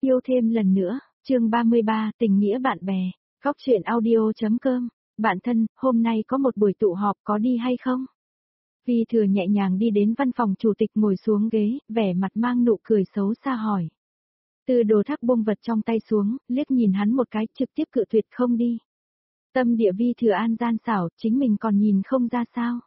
Yêu thêm lần nữa, chương 33, tình nghĩa bạn bè, góc chuyện audio.com. Bạn thân, hôm nay có một buổi tụ họp có đi hay không? Vi Thừa nhẹ nhàng đi đến văn phòng chủ tịch ngồi xuống ghế, vẻ mặt mang nụ cười xấu xa hỏi. Từ Đồ Thác buông vật trong tay xuống, liếc nhìn hắn một cái, trực tiếp cự tuyệt không đi. Tâm địa Vi Thừa An gian xảo, chính mình còn nhìn không ra sao.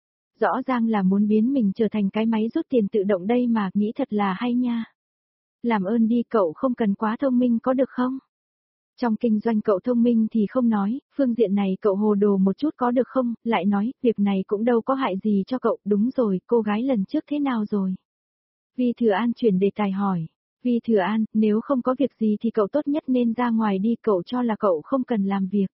Rõ ràng là muốn biến mình trở thành cái máy rút tiền tự động đây mà, nghĩ thật là hay nha. Làm ơn đi, cậu không cần quá thông minh có được không? Trong kinh doanh cậu thông minh thì không nói, phương diện này cậu hồ đồ một chút có được không? Lại nói, việc này cũng đâu có hại gì cho cậu. Đúng rồi, cô gái lần trước thế nào rồi? Vi Thừa An chuyển đề tài hỏi. Vi Thừa An, nếu không có việc gì thì cậu tốt nhất nên ra ngoài đi, cậu cho là cậu không cần làm việc.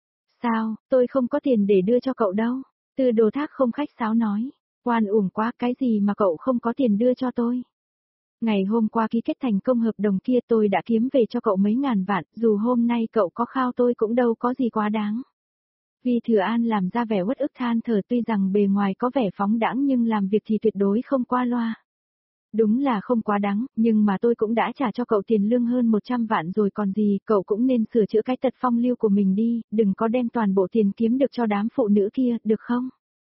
Sao, tôi không có tiền để đưa cho cậu đâu. Từ Đồ Thác không khách sáo nói. Oan uổng quá, cái gì mà cậu không có tiền đưa cho tôi? Ngày hôm qua ký kết thành công hợp đồng kia tôi đã kiếm về cho cậu mấy ngàn vạn, dù hôm nay cậu có khao tôi cũng đâu có gì quá đáng. Vi Thừa An làm ra vẻ uất ức than thở, tuy rằng bề ngoài có vẻ phóng đãng nhưng làm việc thì tuyệt đối không qua loa. Đúng là không quá đáng, nhưng mà tôi cũng đã trả cho cậu tiền lương hơn 100 vạn rồi còn gì, cậu cũng nên sửa chữa cái tật phong lưu của mình đi, đừng có đem toàn bộ tiền kiếm được cho đám phụ nữ kia, được không?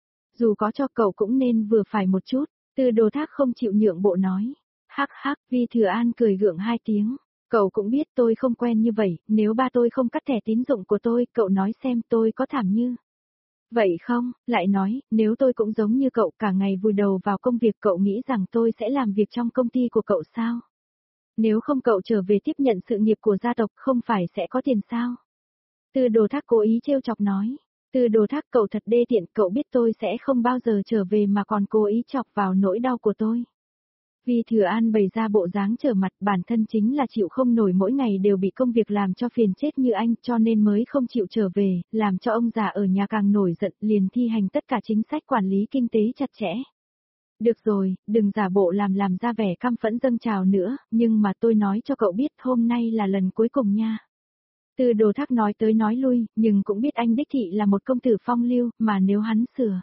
Dù có cho cậu cũng nên vừa phải một chút. Từ Đồ Thác không chịu nhượng bộ nói. Hắc hắc, Vi Thừa An cười gượng hai tiếng. Cậu cũng biết tôi không quen như vậy, nếu ba tôi không cắt thẻ tín dụng của tôi, cậu nói xem tôi có thảm như. Vậy không, lại nói, nếu tôi cũng giống như cậu cả ngày vùi đầu vào công việc, cậu nghĩ rằng tôi sẽ làm việc trong công ty của cậu sao? Nếu không cậu trở về tiếp nhận sự nghiệp của gia tộc không phải sẽ có tiền sao? Từ Đồ Thác cố ý trêu chọc nói. Từ Đồ Thác, cậu thật đê tiện, cậu biết tôi sẽ không bao giờ trở về mà còn cố ý chọc vào nỗi đau của tôi. Vi Thừa An bày ra bộ dáng trở mặt, bản thân chính là chịu không nổi mỗi ngày đều bị công việc làm cho phiền chết như anh, cho nên mới không chịu trở về, làm cho ông già ở nhà càng nổi giận, liền thi hành tất cả chính sách quản lý kinh tế chặt chẽ. Được rồi, đừng giả bộ làm ra vẻ căm phẫn dâng trào nữa, nhưng mà tôi nói cho cậu biết hôm nay là lần cuối cùng nha. Từ Đồ Thác nói tới nói lui, nhưng cũng biết anh đích thị là một công tử phong lưu, mà nếu hắn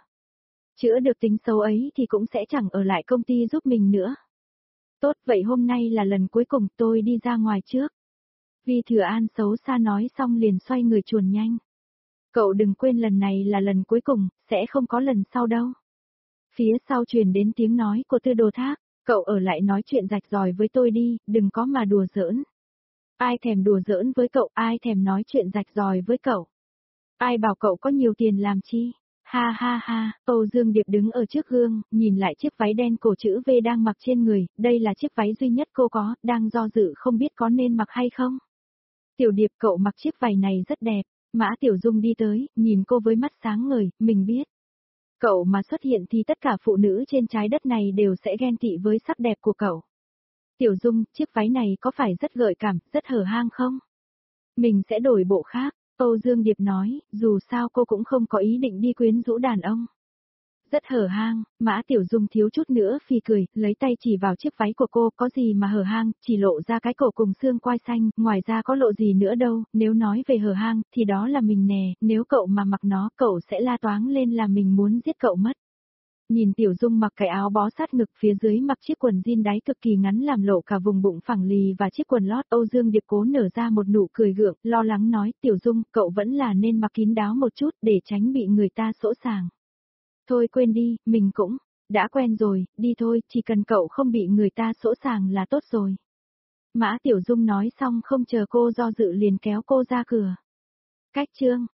chữa được tính xấu ấy thì cũng sẽ chẳng ở lại công ty giúp mình nữa. Tốt, vậy hôm nay là lần cuối cùng, tôi đi ra ngoài trước. Vi Thừa An xấu xa nói xong liền xoay người chuồn nhanh. Cậu đừng quên lần này là lần cuối cùng, sẽ không có lần sau đâu. Phía sau truyền đến tiếng nói của Từ Đồ Thác, cậu ở lại nói chuyện rạch ròi với tôi đi, đừng có mà đùa giỡn. Ai thèm đùa giỡn với cậu, ai thèm nói chuyện rạch ròi với cậu. Ai bảo cậu có nhiều tiền làm chi? Ha ha ha, Âu Dương Điệp đứng ở trước gương, nhìn lại chiếc váy đen cổ chữ V đang mặc trên người, đây là chiếc váy duy nhất cô có, đang do dự không biết có nên mặc hay không. Tiểu Điệp, cậu mặc chiếc váy này rất đẹp. Mã Tiểu Dung đi tới, nhìn cô với mắt sáng ngời, mình biết. Cậu mà xuất hiện thì tất cả phụ nữ trên trái đất này đều sẽ ghen tị với sắc đẹp của cậu. Tiểu Dung, chiếc váy này có phải rất gợi cảm, rất hở hang không? Mình sẽ đổi bộ khác. Âu Dương Điệp nói, dù sao cô cũng không có ý định đi quyến rũ đàn ông. Rất hở hang, Mã Tiểu Dung thiếu chút nữa phì cười, lấy tay chỉ vào chiếc váy của cô, có gì mà hở hang, chỉ lộ ra cái cổ cùng xương quai xanh, ngoài ra có lộ gì nữa đâu, nếu nói về hở hang, thì đó là mình nè, nếu cậu mà mặc nó, cậu sẽ la toáng lên là mình muốn giết cậu mất. Nhìn Tiểu Dung mặc cái áo bó sát ngực, phía dưới mặc chiếc quần jean đáy cực kỳ ngắn làm lộ cả vùng bụng phẳng lì và chiếc quần lót, Âu Dương Điệp cố nở ra một nụ cười gượng, lo lắng nói, Tiểu Dung, cậu vẫn là nên mặc kín đáo một chút để tránh bị người ta sỗ sàng. Thôi quên đi, mình cũng đã quen rồi, đi thôi, chỉ cần cậu không bị người ta sỗ sàng là tốt rồi. Mã Tiểu Dung nói xong không chờ cô do dự liền kéo cô ra cửa. Cách chương